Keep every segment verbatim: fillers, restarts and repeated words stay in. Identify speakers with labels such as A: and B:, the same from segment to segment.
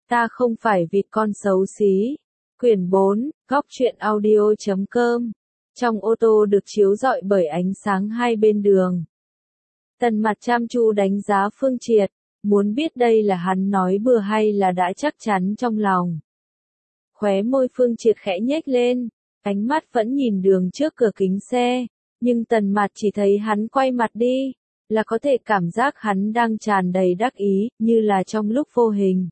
A: Ta không phải vịt con xấu xí. Quyển bốn, góc truyện audio chấm com. Trong ô tô được chiếu rọi bởi ánh sáng hai bên đường. Tần Mặt chăm chú đánh giá Phương Triệt, muốn biết đây là hắn nói bừa hay là đã chắc chắn trong lòng. Khóe môi Phương Triệt khẽ nhếch lên, ánh mắt vẫn nhìn đường trước cửa kính xe, nhưng Tần Mặt chỉ thấy hắn quay mặt đi, là có thể cảm giác hắn đang tràn đầy đắc ý, như là trong lúc vô hình.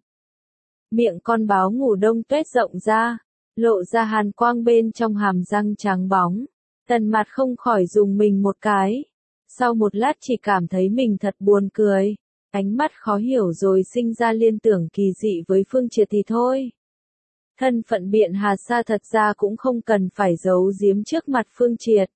A: Miệng con báo ngủ đông tuét rộng ra, lộ ra hàn quang bên trong hàm răng trắng bóng. Tần Mặt không khỏi dùng mình một cái. Sau một lát chỉ cảm thấy mình thật buồn cười. Ánh mắt khó hiểu rồi sinh ra liên tưởng kỳ dị với Phương Triệt thì thôi. Thân phận Biện Hà Sa thật ra cũng không cần phải giấu giếm trước mặt Phương Triệt.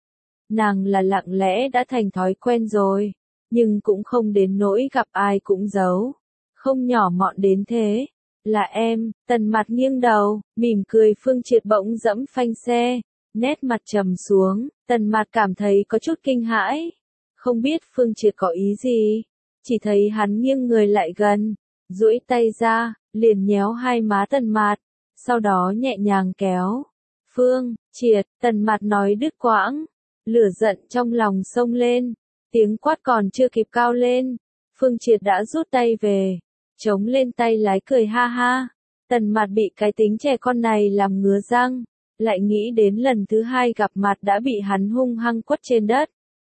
A: Nàng là lặng lẽ đã thành thói quen rồi, nhưng cũng không đến nỗi gặp ai cũng giấu. Không nhỏ mọn đến thế. Là em. Tần Mặt nghiêng đầu, mỉm cười. Phương Triệt bỗng dẫm phanh xe, nét mặt trầm xuống. Tần Mặt cảm thấy có chút kinh hãi. Không biết Phương Triệt có ý gì, chỉ thấy hắn nghiêng người lại gần, duỗi tay ra, liền nhéo hai má Tần Mặt, sau đó nhẹ nhàng kéo. Phương Triệt, Tần Mặt nói đứt quãng, lửa giận trong lòng xông lên, tiếng quát còn chưa kịp cao lên, Phương Triệt đã rút tay về, chống lên tay lái cười ha ha. Tần Mặt bị cái tính trẻ con này làm ngứa răng, lại nghĩ đến lần thứ hai gặp mặt đã bị hắn hung hăng quất trên đất.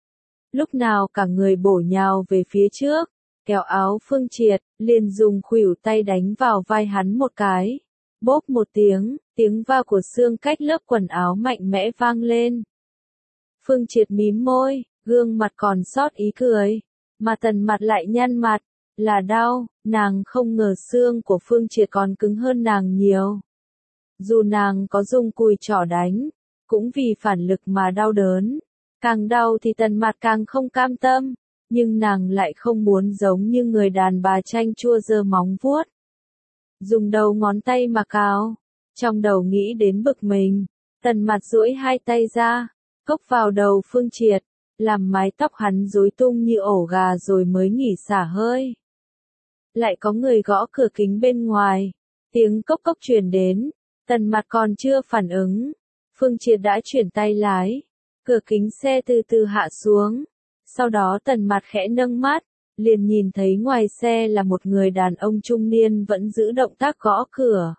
A: Lúc nào cả người bổ nhào về phía trước, kéo áo Phương Triệt, liền dùng khuỷu tay đánh vào vai hắn một cái. Bốp một tiếng, tiếng va của xương cách lớp quần áo mạnh mẽ vang lên. Phương Triệt mím môi, gương mặt còn sót ý cười, mà Tần Mặt lại nhăn mặt, là đau. Nàng không ngờ xương của Phương Triệt còn cứng hơn nàng nhiều. Dù nàng có dùng cùi trỏ đánh, cũng vì phản lực mà đau đớn. Càng đau thì Tần Mặt càng không cam tâm, nhưng nàng lại không muốn giống như người đàn bà chanh chua giơ móng vuốt. Dùng đầu ngón tay mà cào, trong đầu nghĩ đến bực mình, Tần Mặt duỗi hai tay ra, cốc vào đầu Phương Triệt, làm mái tóc hắn rối tung như ổ gà rồi mới nghỉ xả hơi. Lại có người gõ cửa kính bên ngoài, tiếng cốc cốc truyền đến, Tần Mặt còn chưa phản ứng, Phương Triệt đã chuyển tay lái, cửa kính xe từ từ hạ xuống, sau đó Tần Mặt khẽ nâng mắt, liền nhìn thấy ngoài xe là một người đàn ông trung niên vẫn giữ động tác gõ cửa.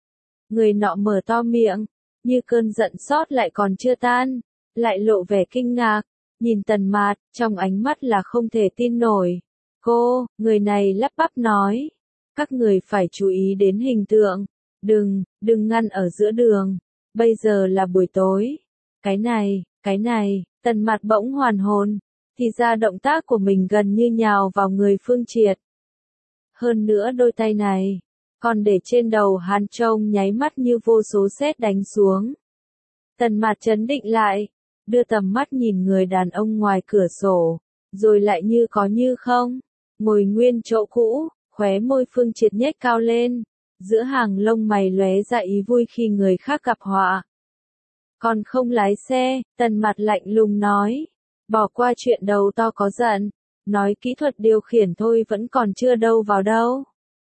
A: Người nọ mở to miệng, như cơn giận sót lại còn chưa tan, lại lộ vẻ kinh ngạc, nhìn Tần Mặt, trong ánh mắt là không thể tin nổi. Cô, người này lắp bắp nói, các người phải chú ý đến hình tượng, đừng, đừng ngăn ở giữa đường, bây giờ là buổi tối. Cái này, cái này, Tần Mặt bỗng hoàn hồn, thì ra động tác của mình gần như nhào vào người Phương Triệt. Hơn nữa đôi tay này, còn để trên đầu hắn trông nháy mắt như vô số sét đánh xuống. Tần Mặt trấn định lại, đưa tầm mắt nhìn người đàn ông ngoài cửa sổ, rồi lại như có như không, ngồi nguyên chỗ cũ, khóe môi Phương Triệt nhếch cao lên, giữa hàng lông mày lóe ra ý vui khi người khác gặp họa. Còn không lái xe, Tần Mặt lạnh lùng nói, bỏ qua chuyện đầu to có giận, nói kỹ thuật điều khiển thôi vẫn còn chưa đâu vào đâu.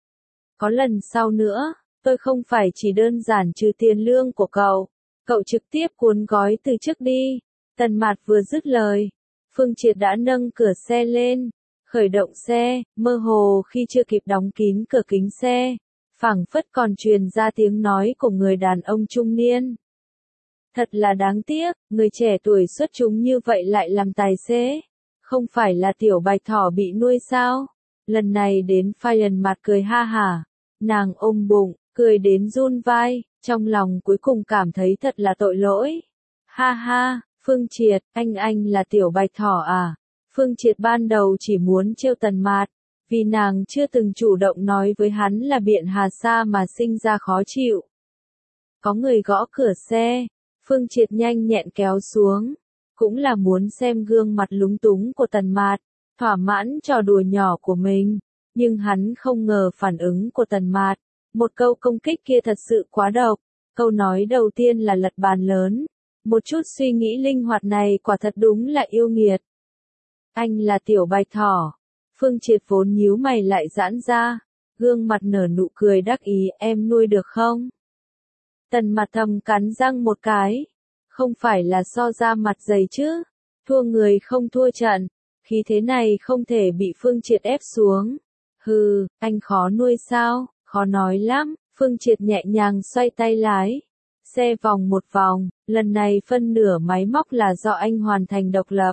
A: Có lần sau nữa, tôi không phải chỉ đơn giản trừ tiền lương của cậu, cậu trực tiếp cuốn gói từ trước đi. Tần Mặt vừa dứt lời, Phương Triệt đã nâng cửa xe lên, khởi động xe, mơ hồ khi chưa kịp đóng kín cửa kính xe, phảng phất còn truyền ra tiếng nói của người đàn ông trung niên. Thật là đáng tiếc, người trẻ tuổi xuất chúng như vậy lại làm tài xế. Không phải là tiểu bạch thỏ bị nuôi sao? Lần này đến Phiền Mặt cười ha hả. Nàng ôm bụng, cười đến run vai, trong lòng cuối cùng cảm thấy thật là tội lỗi. Ha ha, Phương Triệt, anh anh là tiểu bạch thỏ à? Phương Triệt ban đầu chỉ muốn trêu Tần Mặt, vì nàng chưa từng chủ động nói với hắn là Biện Hà Sa mà sinh ra khó chịu. Có người gõ cửa xe, Phương Triệt nhanh nhẹn kéo xuống, cũng là muốn xem gương mặt lúng túng của Tần Mặt, thỏa mãn trò đùa nhỏ của mình, nhưng hắn không ngờ phản ứng của Tần Mặt, một câu công kích kia thật sự quá độc, câu nói đầu tiên là lật bàn lớn, một chút suy nghĩ linh hoạt này quả thật đúng là yêu nghiệt. Anh là tiểu bạch thỏ, Phương Triệt vốn nhíu mày lại giãn ra, gương mặt nở nụ cười đắc ý, em nuôi được không? Tần Mặt thầm cắn răng một cái, không phải là so ra mặt dày chứ, thua người không thua trận, khí thế này không thể bị Phương Triệt ép xuống. Hừ, anh khó nuôi sao, khó nói lắm, Phương Triệt nhẹ nhàng xoay tay lái. Xe vòng một vòng, lần này phân nửa máy móc là do anh hoàn thành độc lập.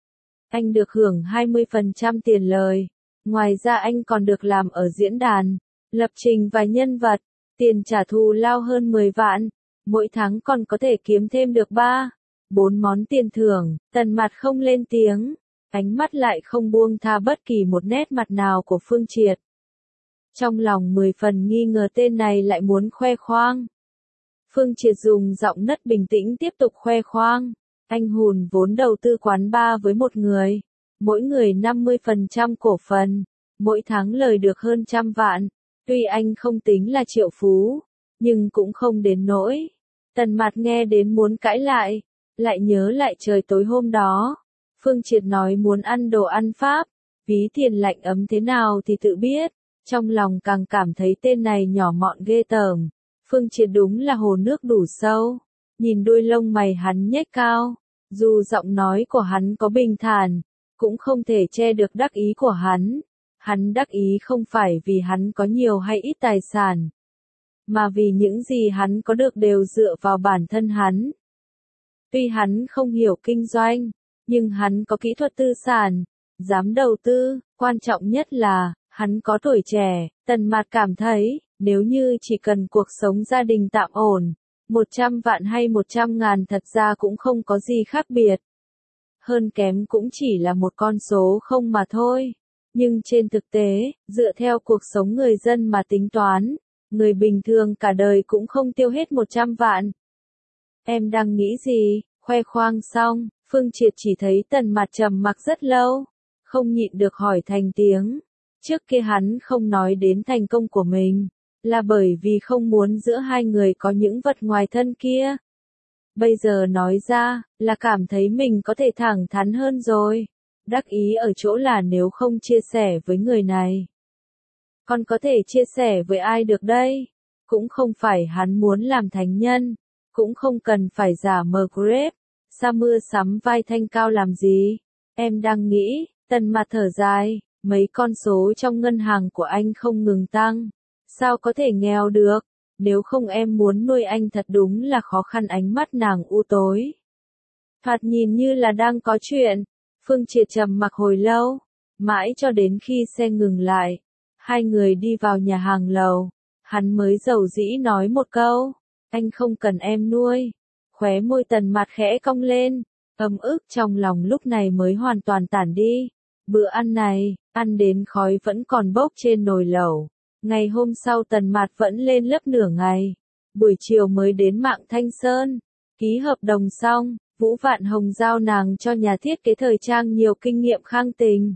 A: Anh được hưởng hai mươi phần trăm tiền lời, ngoài ra anh còn được làm ở diễn đàn, lập trình và nhân vật, tiền trả thù lao hơn mười vạn, mỗi tháng còn có thể kiếm thêm được ba, bốn món tiền thưởng. Tần Mặt không lên tiếng, ánh mắt lại không buông tha bất kỳ một nét mặt nào của Phương Triệt. Trong lòng mười phần nghi ngờ tên này lại muốn khoe khoang. Phương Triệt dùng giọng nấc bình tĩnh tiếp tục khoe khoang. Anh hùn vốn đầu tư quán bar với một người, mỗi người năm mươi phần trăm cổ phần, mỗi tháng lời được hơn trăm vạn. Tuy anh không tính là triệu phú, nhưng cũng không đến nỗi. Tần Mặt nghe đến muốn cãi lại, lại nhớ lại trời tối hôm đó. Phương Triệt nói muốn ăn đồ ăn Pháp, ví tiền lạnh ấm thế nào thì tự biết, trong lòng càng cảm thấy tên này nhỏ mọn ghê tởm. Phương Triệt đúng là hồ nước đủ sâu, nhìn đuôi lông mày hắn nhếch cao, dù giọng nói của hắn có bình thản, cũng không thể che được đắc ý của hắn. Hắn đắc ý không phải vì hắn có nhiều hay ít tài sản, mà vì những gì hắn có được đều dựa vào bản thân hắn. Tuy hắn không hiểu kinh doanh, nhưng hắn có kỹ thuật tư sản, dám đầu tư, quan trọng nhất là, hắn có tuổi trẻ. Tần Mạt cảm thấy, nếu như chỉ cần cuộc sống gia đình tạm ổn, một trăm vạn hay một trăm ngàn thật ra cũng không có gì khác biệt. Hơn kém cũng chỉ là một con số không mà thôi. Nhưng trên thực tế, dựa theo cuộc sống người dân mà tính toán, người bình thường cả đời cũng không tiêu hết một trăm vạn. Em đang nghĩ gì? Khoe khoang xong, Phương Triệt chỉ thấy Tần Mạt trầm mặc rất lâu, không nhịn được hỏi thành tiếng. Trước kia hắn không nói đến thành công của mình, là bởi vì không muốn giữa hai người có những vật ngoài thân kia. Bây giờ nói ra, là cảm thấy mình có thể thẳng thắn hơn rồi. Đắc ý ở chỗ là nếu không chia sẻ với người này, còn có thể chia sẻ với ai được đây? Cũng không phải hắn muốn làm thánh nhân, cũng không cần phải giả mờ grep, sa mưa sắm vai thanh cao làm gì. Em đang nghĩ, Tần Mạt thở dài, mấy con số trong ngân hàng của anh không ngừng tăng, sao có thể nghèo được, nếu không em muốn nuôi anh thật đúng là khó khăn. Ánh mắt nàng u tối, thoạt nhìn như là đang có chuyện. Phương Triệt trầm mặc hồi lâu, mãi cho đến khi xe ngừng lại, hai người đi vào nhà hàng lầu, hắn mới dầu dĩ nói một câu, anh không cần em nuôi. Khóe môi Tần Mạt khẽ cong lên, ấm ức trong lòng lúc này mới hoàn toàn tản đi. Bữa ăn này, ăn đến khói vẫn còn bốc trên nồi lẩu. Ngày hôm sau Tần Mạt vẫn lên lớp nửa ngày, buổi chiều mới đến Mạng Thanh Sơn, ký hợp đồng xong. Vũ Vạn Hồng giao nàng cho nhà thiết kế thời trang nhiều kinh nghiệm Khang Tình,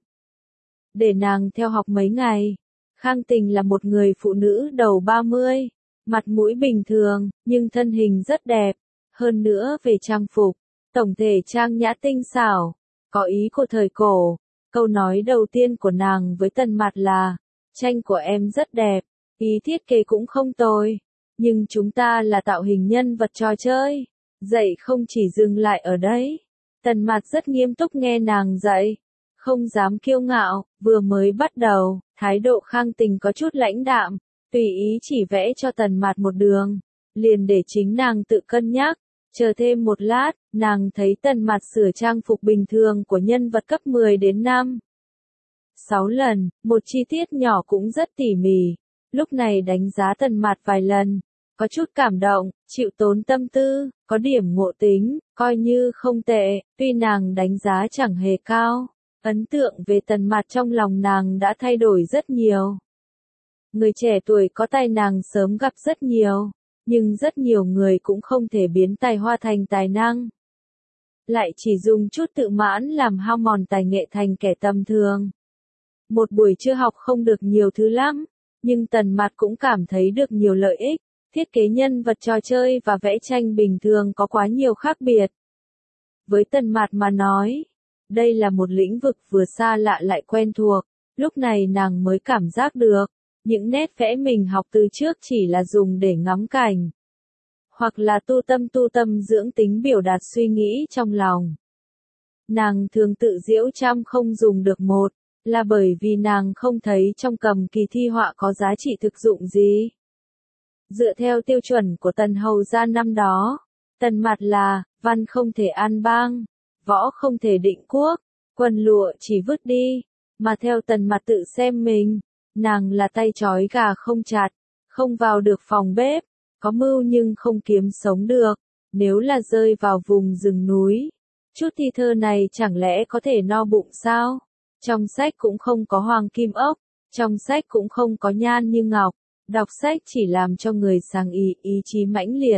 A: để nàng theo học mấy ngày. Khang Tình là một người phụ nữ đầu ba mươi, mặt mũi bình thường, nhưng thân hình rất đẹp. Hơn nữa về trang phục, tổng thể trang nhã tinh xảo, có ý của thời cổ. Câu nói đầu tiên của nàng với Tần Mạt là, tranh của em rất đẹp, ý thiết kế cũng không tồi, nhưng chúng ta là tạo hình nhân vật trò chơi. Dạy không chỉ dừng lại ở đấy. Tần Mạt rất nghiêm túc nghe nàng dạy, không dám kiêu ngạo. Vừa mới bắt đầu, thái độ Khang Tình có chút lãnh đạm, tùy ý chỉ vẽ cho Tần Mạt một đường, liền để chính nàng tự cân nhắc. Chờ thêm một lát, nàng thấy Tần Mạt sửa trang phục bình thường của nhân vật cấp mười đến năm, sáu lần, một chi tiết nhỏ cũng rất tỉ mỉ. Lúc này đánh giá Tần Mạt vài lần, có chút cảm động, chịu tốn tâm tư, có điểm ngộ tính, coi như không tệ. Tuy nàng đánh giá chẳng hề cao, ấn tượng về Tần Mạt trong lòng nàng đã thay đổi rất nhiều. Người trẻ tuổi có tài nàng sớm gặp rất nhiều, nhưng rất nhiều người cũng không thể biến tài hoa thành tài năng, lại chỉ dùng chút tự mãn làm hao mòn tài nghệ thành kẻ tầm thường. Một buổi trưa học không được nhiều thứ lắm, nhưng Tần Mạt cũng cảm thấy được nhiều lợi ích. Thiết kế nhân vật trò chơi và vẽ tranh bình thường có quá nhiều khác biệt. Với Tần Mạt mà nói, đây là một lĩnh vực vừa xa lạ lại quen thuộc, lúc này nàng mới cảm giác được, Những nét vẽ mình học từ trước chỉ là dùng để ngắm cảnh, hoặc là tu tâm tu tâm dưỡng tính biểu đạt suy nghĩ trong lòng. Nàng thường tự giễu trăm không dùng được một, là bởi vì nàng không thấy trong cầm kỳ thi họa có giá trị thực dụng gì. Dựa theo tiêu chuẩn của Tần Hầu gia năm đó, Tần Mạt là, văn không thể an bang, võ không thể định quốc, quần lụa chỉ vứt đi, mà theo Tần Mạt tự xem mình, nàng là tay trói gà không chặt, không vào được phòng bếp, có mưu nhưng không kiếm sống được, nếu là rơi vào vùng rừng núi. Chút thi thơ này chẳng lẽ có thể no bụng sao? Trong sách cũng không có hoàng kim ốc, trong sách cũng không có nhan như ngọc, đọc sách chỉ làm cho người sáng ý, ý chí mãnh liệt.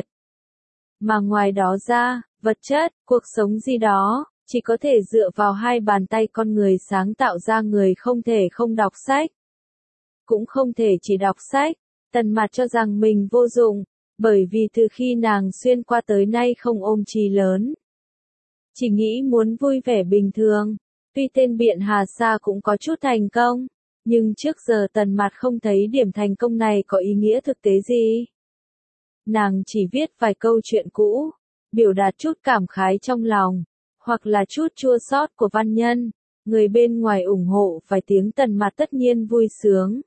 A: Mà ngoài đó ra, vật chất, cuộc sống gì đó, chỉ có thể dựa vào hai bàn tay con người sáng tạo ra, người không thể không đọc sách. Cũng không thể chỉ đọc sách, Tần Mạt cho rằng mình vô dụng, bởi vì từ khi nàng xuyên qua tới nay không ôm chí lớn. Chỉ nghĩ muốn vui vẻ bình thường, tuy tên Biện Hà Sa cũng có chút thành công, nhưng trước giờ Tần Mạt không thấy điểm thành công này có ý nghĩa thực tế gì. Nàng chỉ viết vài câu chuyện cũ, biểu đạt chút cảm khái trong lòng, hoặc là chút chua xót của văn nhân, người bên ngoài ủng hộ vài tiếng Tần Mạt tất nhiên vui sướng.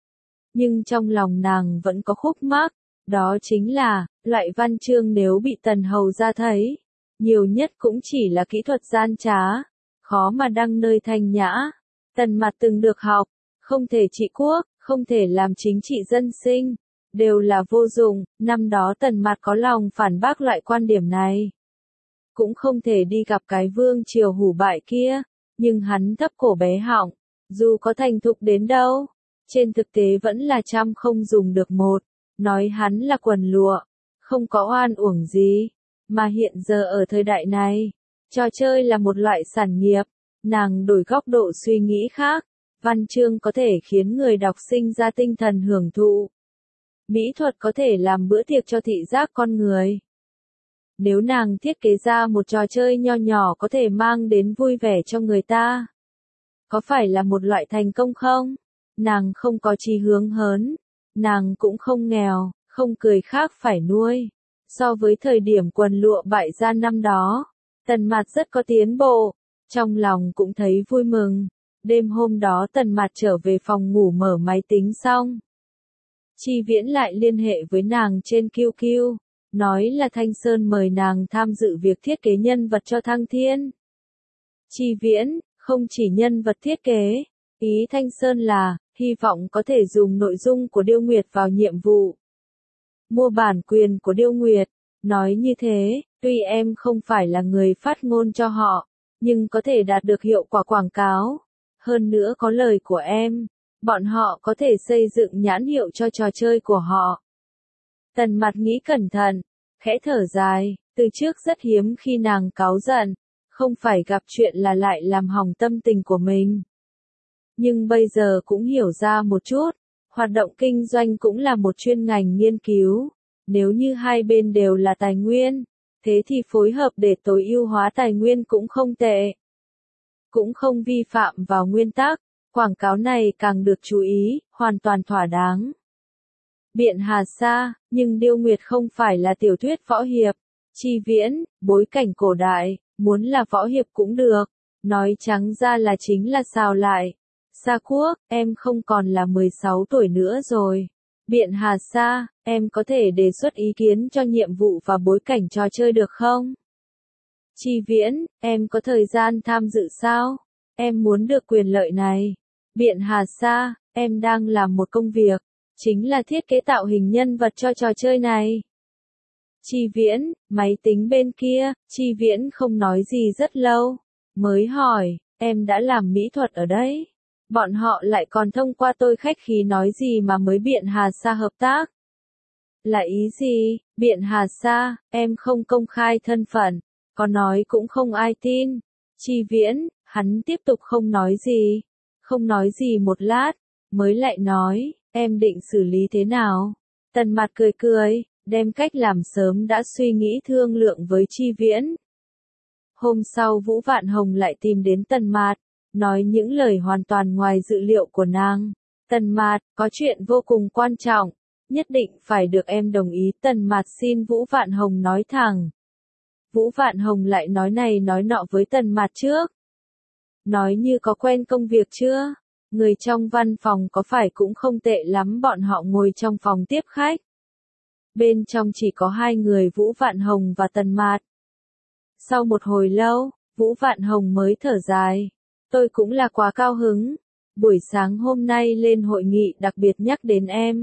A: Nhưng trong lòng nàng vẫn có khúc mắc, đó chính là, loại văn chương nếu bị Tần Hầu gia thấy, nhiều nhất cũng chỉ là kỹ thuật gian trá, khó mà đăng nơi thanh nhã. Tần Mạt từng được học, không thể trị quốc, không thể làm chính trị dân sinh, đều là vô dụng. Năm đó Tần Mạt có lòng phản bác loại quan điểm này. Cũng không thể đi gặp cái vương triều hủ bại kia, nhưng hắn thấp cổ bé họng, dù có thành thục đến đâu, trên thực tế vẫn là trăm không dùng được một, nói hắn là quần lụa, không có oan uổng gì. Mà hiện giờ ở thời đại này, trò chơi là một loại sản nghiệp, nàng đổi góc độ suy nghĩ khác, văn chương có thể khiến người đọc sinh ra tinh thần hưởng thụ. Mỹ thuật có thể làm bữa tiệc cho thị giác con người. Nếu nàng thiết kế ra một trò chơi nho nhỏ có thể mang đến vui vẻ cho người ta, có phải là một loại thành công không? Nàng không có chí hướng hớn, nàng cũng không nghèo, không cười khác phải nuôi. So với thời điểm quần lụa bại gia năm đó, Tần Mạt rất có tiến bộ, trong lòng cũng thấy vui mừng. Đêm hôm đó Tần Mạt trở về phòng ngủ mở máy tính xong. Chi Viễn lại liên hệ với nàng trên Q Q, nói là Thanh Sơn mời nàng tham dự việc thiết kế nhân vật cho Thăng Thiên. Chi Viễn, không chỉ nhân vật thiết kế, ý Thanh Sơn là, hy vọng có thể dùng nội dung của Điêu Nguyệt vào nhiệm vụ. Mua bản quyền của Điêu Nguyệt, nói như thế, tuy em không phải là người phát ngôn cho họ, nhưng có thể đạt được hiệu quả quảng cáo. Hơn nữa có lời của em, bọn họ có thể xây dựng nhãn hiệu cho trò chơi của họ. Tần Mạt nghĩ cẩn thận, khẽ thở dài, từ trước rất hiếm khi nàng cáu giận, không phải gặp chuyện là lại làm hỏng tâm tình của mình. Nhưng bây giờ cũng hiểu ra một chút, hoạt động kinh doanh cũng là một chuyên ngành nghiên cứu, nếu như hai bên đều là tài nguyên, thế thì phối hợp để tối ưu hóa tài nguyên cũng không tệ. Cũng không vi phạm vào nguyên tắc, quảng cáo này càng được chú ý, hoàn toàn thỏa đáng. Biện Hà Sa, nhưng Điêu Nguyệt không phải là tiểu thuyết võ hiệp. Chi Viễn, bối cảnh cổ đại, muốn là võ hiệp cũng được, nói trắng ra là chính là xào lại. Sa Quốc, em không còn là mười sáu tuổi nữa rồi. Biện Hà Sa, em có thể đề xuất ý kiến cho nhiệm vụ và bối cảnh trò chơi được không? Chi Viễn, em có thời gian tham dự sao? Em muốn được quyền lợi này. Biện Hà Sa, em đang làm một công việc, chính là thiết kế tạo hình nhân vật cho trò chơi này. Chi Viễn, máy tính bên kia, Chi Viễn không nói gì rất lâu, mới hỏi, em đã làm mỹ thuật ở đấy. Bọn họ lại còn thông qua tôi khách khí nói gì mà mới Biện Hà Sa hợp tác? Là ý gì? Biện Hà Sa, em không công khai thân phận, có nói cũng không ai tin. Chi Viễn, hắn tiếp tục không nói gì. Không nói gì một lát, mới lại nói, em định xử lý thế nào? Tần Mạt cười cười, đem cách làm sớm đã suy nghĩ thương lượng với Chi Viễn. Hôm sau Vũ Vạn Hồng lại tìm đến Tần Mạt, nói những lời hoàn toàn ngoài dự liệu của nàng. Tần Mạt, có chuyện vô cùng quan trọng, nhất định phải được em đồng ý. Tần Mạt xin Vũ Vạn Hồng nói thẳng. Vũ Vạn Hồng lại nói này nói nọ với Tần Mạt trước. Nói như có quen công việc chưa? Người trong văn phòng có phải cũng không tệ lắm. Bọn họ ngồi trong phòng tiếp khách. Bên trong chỉ có hai người, Vũ Vạn Hồng và Tần Mạt. Sau một hồi lâu, Vũ Vạn Hồng mới thở dài. Tôi cũng là quá cao hứng. Buổi sáng hôm nay lên hội nghị đặc biệt nhắc đến em.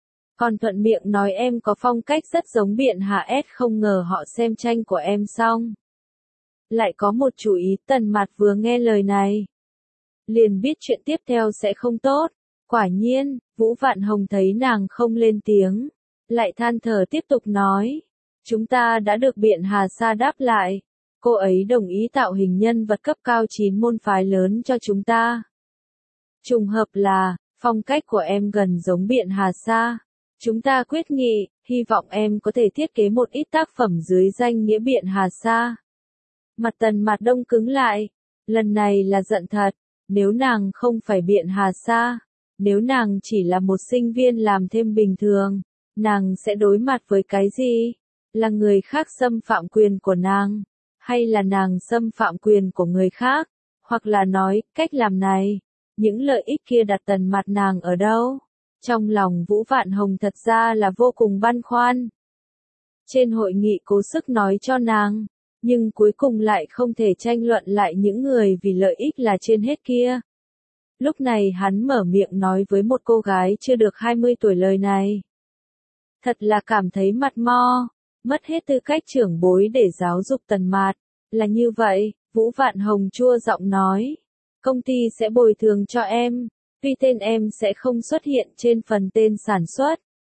A: Còn thuận miệng nói em có phong cách rất giống Biện Hà S, không ngờ họ xem tranh của em xong. Lại có một chú ý. Tần Mạt vừa nghe lời này, liền biết chuyện tiếp theo sẽ không tốt. Quả nhiên, Vũ Vạn Hồng thấy nàng không lên tiếng, lại than thở tiếp tục nói. Chúng ta đã được Biện Hà Sa đáp lại. Cô ấy đồng ý tạo hình nhân vật cấp cao chín môn phái lớn cho chúng ta. Trùng hợp là, phong cách của em gần giống Biện Hà Sa. Chúng ta quyết nghị, hy vọng em có thể thiết kế một ít tác phẩm dưới danh nghĩa Biện Hà Sa. Mặt Tần Mạt đông cứng lại. Lần này là giận thật. Nếu nàng không phải Biện Hà Sa, nếu nàng chỉ là một sinh viên làm thêm bình thường, nàng sẽ đối mặt với cái gì? Là người khác xâm phạm quyền của nàng? Hay là nàng xâm phạm quyền của người khác? Hoặc là nói, cách làm này, những lợi ích kia đặt Tần Mạt nàng ở đâu? Trong lòng Vũ Vạn Hồng thật ra là vô cùng băn khoăn. Trên hội nghị cố sức nói cho nàng, nhưng cuối cùng lại không thể tranh luận lại những người vì lợi ích là trên hết kia. Lúc này hắn mở miệng nói với một cô gái chưa được hai mươi tuổi lời này. Thật là cảm thấy mặt mo, mất hết tư cách trưởng bối để giáo dục Tần Mạt. Là như vậy, Vũ Vạn Hồng chua giọng nói. Công ty sẽ bồi thường cho em, tuy tên em sẽ không xuất hiện trên phần tên sản xuất.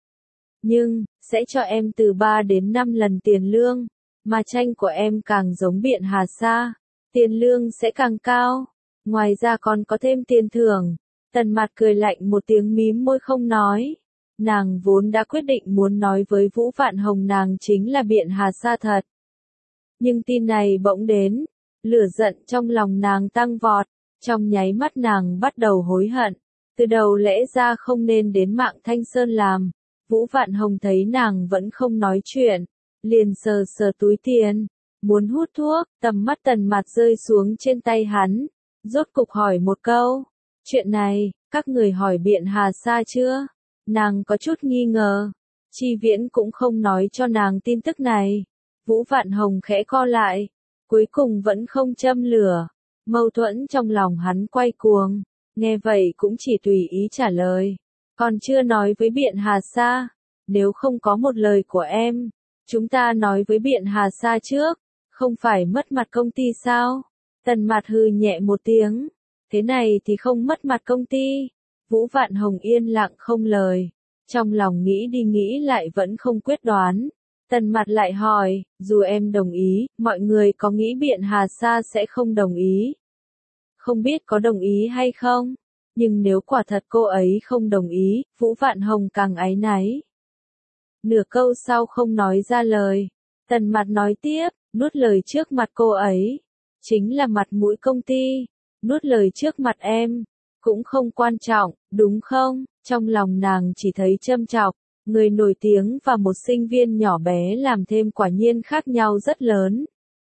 A: Nhưng, sẽ cho em từ ba đến năm lần tiền lương, mà tranh của em càng giống Biện Hà Sa, tiền lương sẽ càng cao. Ngoài ra còn có thêm tiền thưởng. Tần Mạt cười lạnh một tiếng mím môi không nói. Nàng vốn đã quyết định muốn nói với Vũ Vạn Hồng nàng chính là Biện Hà Sa thật. Nhưng tin này bỗng đến, lửa giận trong lòng nàng tăng vọt, trong nháy mắt nàng bắt đầu hối hận. Từ đầu lẽ ra không nên đến Mạng Thanh Sơn làm. Vũ Vạn Hồng thấy nàng vẫn không nói chuyện, liền sờ sờ túi tiền, muốn hút thuốc. Tầm mắt Tần Mạt rơi xuống trên tay hắn, rốt cục hỏi một câu. Chuyện này, các người hỏi Biện Hà Sa chưa? Nàng có chút nghi ngờ. Chi Viễn cũng không nói cho nàng tin tức này. Vũ Vạn Hồng khẽ co lại, cuối cùng vẫn không châm lửa. Mâu thuẫn trong lòng hắn quay cuồng, nghe vậy cũng chỉ tùy ý trả lời. Còn chưa nói với Biện Hà Sa, nếu không có một lời của em, chúng ta nói với Biện Hà Sa trước, không phải mất mặt công ty sao? Tần Mạt hừ nhẹ một tiếng, thế này thì không mất mặt công ty. Vũ Vạn Hồng yên lặng không lời, trong lòng nghĩ đi nghĩ lại vẫn không quyết đoán. Tần Mạt lại hỏi, dù em đồng ý, mọi người có nghĩ Biện Hà Sa sẽ không đồng ý? Không biết có đồng ý hay không? Nhưng nếu quả thật cô ấy không đồng ý, Vũ Vạn Hồng càng áy náy. Nửa câu sau không nói ra lời. Tần Mạt nói tiếp, nuốt lời trước mặt cô ấy, chính là mặt mũi công ty. Nuốt lời trước mặt em, cũng không quan trọng, đúng không? Trong lòng nàng chỉ thấy châm chọc. Người nổi tiếng và một sinh viên nhỏ bé làm thêm quả nhiên khác nhau rất lớn.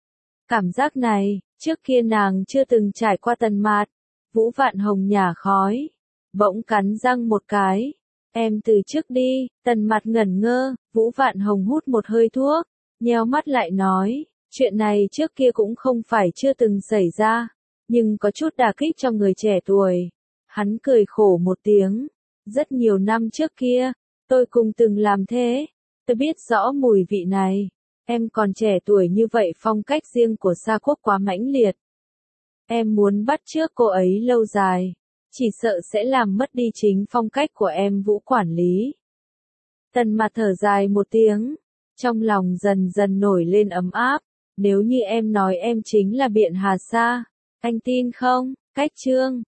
A: Cảm giác này, trước kia nàng chưa từng trải qua. Tần Mạt. Vũ Vạn Hồng nhả khói, bỗng cắn răng một cái. Em từ trước đi. Tần Mạt ngẩn ngơ. Vũ Vạn Hồng hút một hơi thuốc, nheo mắt lại nói, chuyện này trước kia cũng không phải chưa từng xảy ra, nhưng có chút đả kích cho người trẻ tuổi. Hắn cười khổ một tiếng. Rất nhiều năm trước kia, tôi cùng từng làm thế. Tôi biết rõ mùi vị này. Em còn trẻ tuổi như vậy, phong cách riêng của Sa Quốc quá mãnh liệt. Em muốn bắt chước cô ấy lâu dài, chỉ sợ sẽ làm mất đi chính phong cách của em. Vũ quản lý. Tần Mạt thở dài một tiếng, trong lòng dần dần nổi lên ấm áp. Nếu như em nói em chính là Biện Hà Sa, anh tin không? Cách chương